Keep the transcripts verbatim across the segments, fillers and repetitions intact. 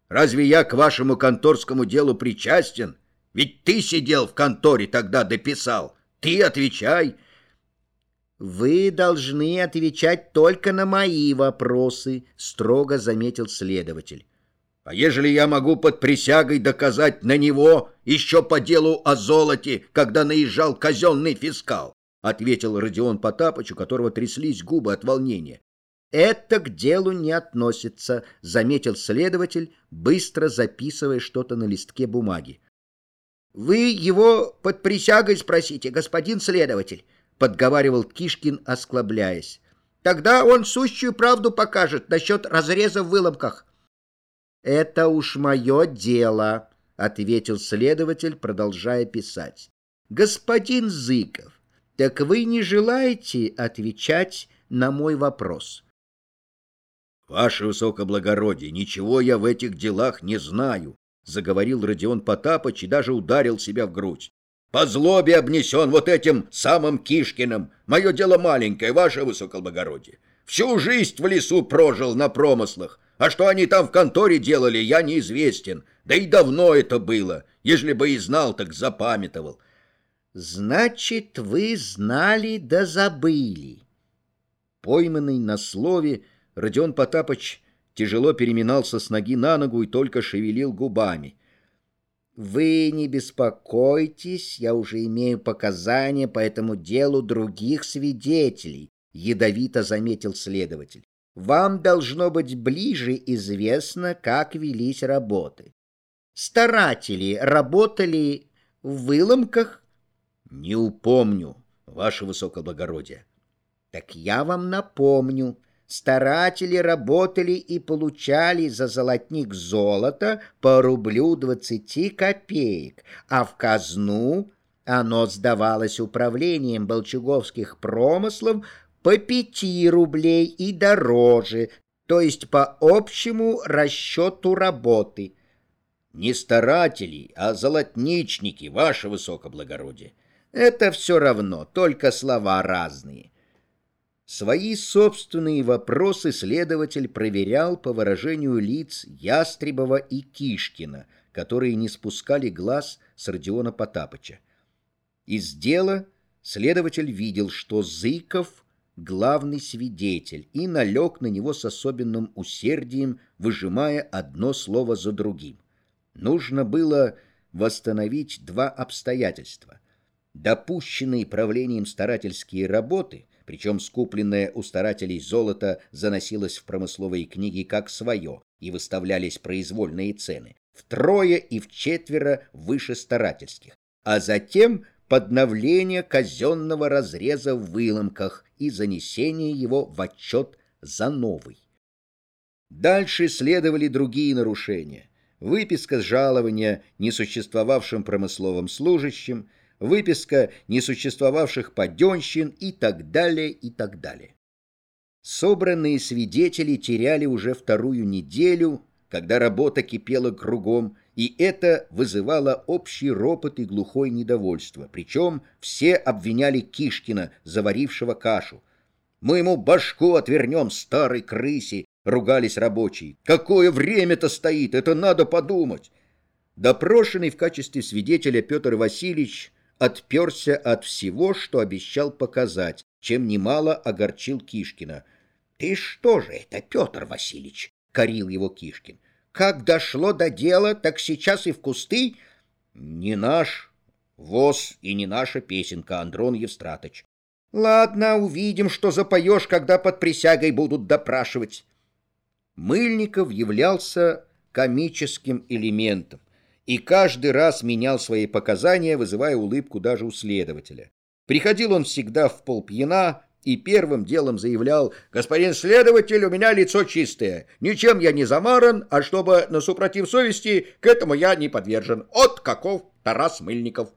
Разве я к вашему конторскому делу причастен? Ведь ты сидел в конторе тогда, дописал. Ты отвечай. Вы должны отвечать только на мои вопросы, строго заметил следователь. А ежели я могу под присягой доказать на него еще по делу о золоте, когда наезжал казенный фискал? Ответил Родион Потапыч, у которого тряслись губы от волнения. Это к делу не относится, заметил следователь, быстро записывая что-то на листке бумаги. Вы его под присягой спросите, господин следователь, подговаривал Кишкин, осклабляясь. Тогда он сущую правду покажет насчет разреза в выломках. Это уж мое дело, ответил следователь, продолжая писать. Господин Зыков, так вы не желаете отвечать на мой вопрос? Ваше высокоблагородие, ничего я в этих делах не знаю, заговорил Родион Потапыч и даже ударил себя в грудь. По злобе обнесен вот этим самым Кишкиным. Мое дело маленькое, ваше высокоблагородие. Всю жизнь в лесу прожил на промыслах. А что они там в конторе делали, я неизвестен. Да и давно это было. Ежели бы и знал, так запамятовал. Значит, вы знали да забыли. Пойманный на слове, Родион Потапыч тяжело переминался с ноги на ногу и только шевелил губами. Вы не беспокойтесь, я уже имею показания по этому делу других свидетелей, ядовито заметил следователь. Вам должно быть ближе известно, как велись работы. Старатели работали в выломках? Не упомню, ваше высокоблагородие. Так я вам напомню. Старатели работали и получали за золотник золота по рублю двадцати копеек, а в казну оно сдавалось управлением Болчуговских промыслов по пяти рублей и дороже, то есть по общему расчету работы. Не старатели, а золотничники, ваше высокоблагородие. Это все равно, только слова разные. Свои собственные вопросы следователь проверял по выражению лиц Ястребова и Кишкина, которые не спускали глаз с Родиона Потапыча. Из дела следователь видел, что Зыков — главный свидетель, и налег на него с особенным усердием, выжимая одно слово за другим. Нужно было восстановить два обстоятельства. Допущенные правлением старательские работы, причем скупленное у старателей золото заносилось в промысловые книги как свое, и выставлялись произвольные цены, втрое и вчетверо выше старательских, а затем подновление казенного разреза в выломках и занесение его в отчет за новый. Дальше следовали другие нарушения. Выписка с жалования несуществовавшим промысловым служащим, выписка несуществовавших паденщин и так далее, и так далее. Собранные свидетели теряли уже вторую неделю, когда работа кипела кругом, и это вызывало общий ропот и глухое недовольство. Причем все обвиняли Кишкина, заварившего кашу. «Мы ему башку отвернем, старой крысе!» — ругались рабочие. «Какое время-то стоит, это надо подумать!» Допрошенный в качестве свидетеля Петр Васильевич отперся от всего, что обещал показать, чем немало огорчил Кишкина. «Ты что же это, Петр Васильевич?» — корил его Кишкин. «Как дошло до дела, так сейчас и в кусты?» «Не наш воз и не наша песенка, Андрон Евстратыч». «Ладно, увидим, что запоешь, когда под присягой будут допрашивать». Мыльников являлся комическим элементом и каждый раз менял свои показания, вызывая улыбку даже у следователя. Приходил он всегда в полпьяна и первым делом заявлял: «Господин следователь, у меня лицо чистое, ничем я не замаран, а чтобы на супротив совести, к этому я не подвержен. От каков Тарас Мыльников».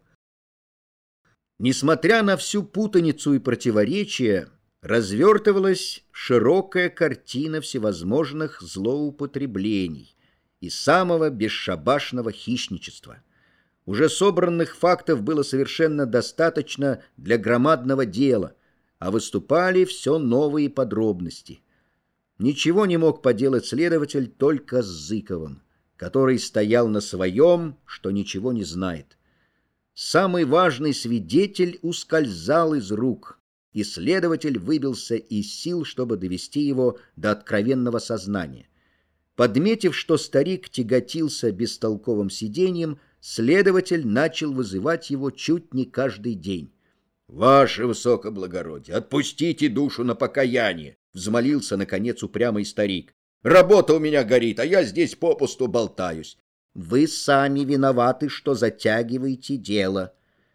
Несмотря на всю путаницу и противоречия, развертывалась широкая картина всевозможных злоупотреблений и самого бесшабашного хищничества. Уже собранных фактов было совершенно достаточно для громадного дела, а выступали все новые подробности. Ничего не мог поделать следователь только с Зыковым. который стоял на своем, что ничего не знает. Самый важный свидетель ускользал из рук, и следователь выбился из сил, чтобы довести его до откровенного сознания. Подметив, что старик тяготился бестолковым сиденьем, следователь начал вызывать его чуть не каждый день. «Ваше высокоблагородие, отпустите душу на покаяние!» — взмолился, наконец, упрямый старик. «Работа у меня горит, а я здесь попусту болтаюсь». «Вы сами виноваты, что затягиваете дело».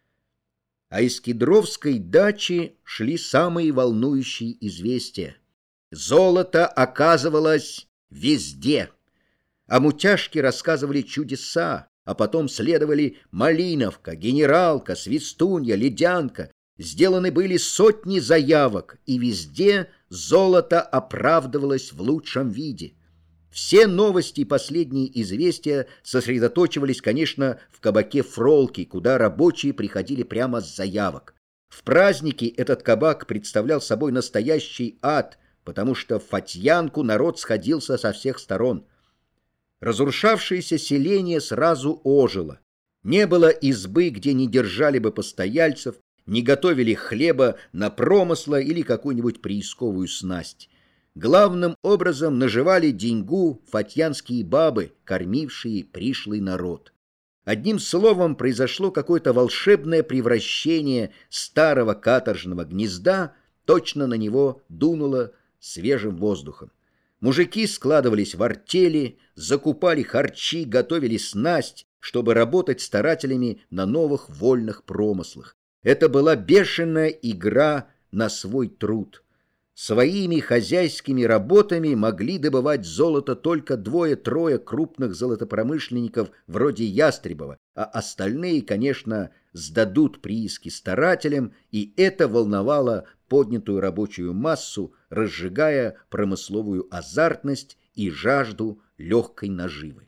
А из Кедровской дачи шли самые волнующие известия. Золото оказывалось везде. О Мутяжке рассказывали чудеса, а потом следовали Малиновка, Генералка, Свистунья, Ледянка. Сделаны были сотни заявок, и везде золото оправдывалось в лучшем виде. Все новости и последние известия сосредоточивались, конечно, в кабаке «Фролки», куда рабочие приходили прямо с заявок. В праздники этот кабак представлял собой настоящий ад, потому что в Фатьянку народ сходился со всех сторон. Разрушавшееся селение сразу ожило. Не было избы, где не держали бы постояльцев, не готовили хлеба на промысла или какую-нибудь приисковую снасть. Главным образом наживали деньгу фатьянские бабы, кормившие пришлый народ. Одним словом, произошло какое-то волшебное превращение старого каторжного гнезда, точно на него дунуло свежим воздухом. Мужики складывались в артели, закупали харчи, готовили снасть, чтобы работать старателями на новых вольных промыслах. Это была бешеная игра на свой труд. Своими хозяйскими работами могли добывать золото только двое-трое крупных золотопромышленников вроде Ястребова, а остальные, конечно, сдадут прииски старателям, и это волновало поднятую рабочую массу, разжигая промысловую азартность и жажду легкой наживы.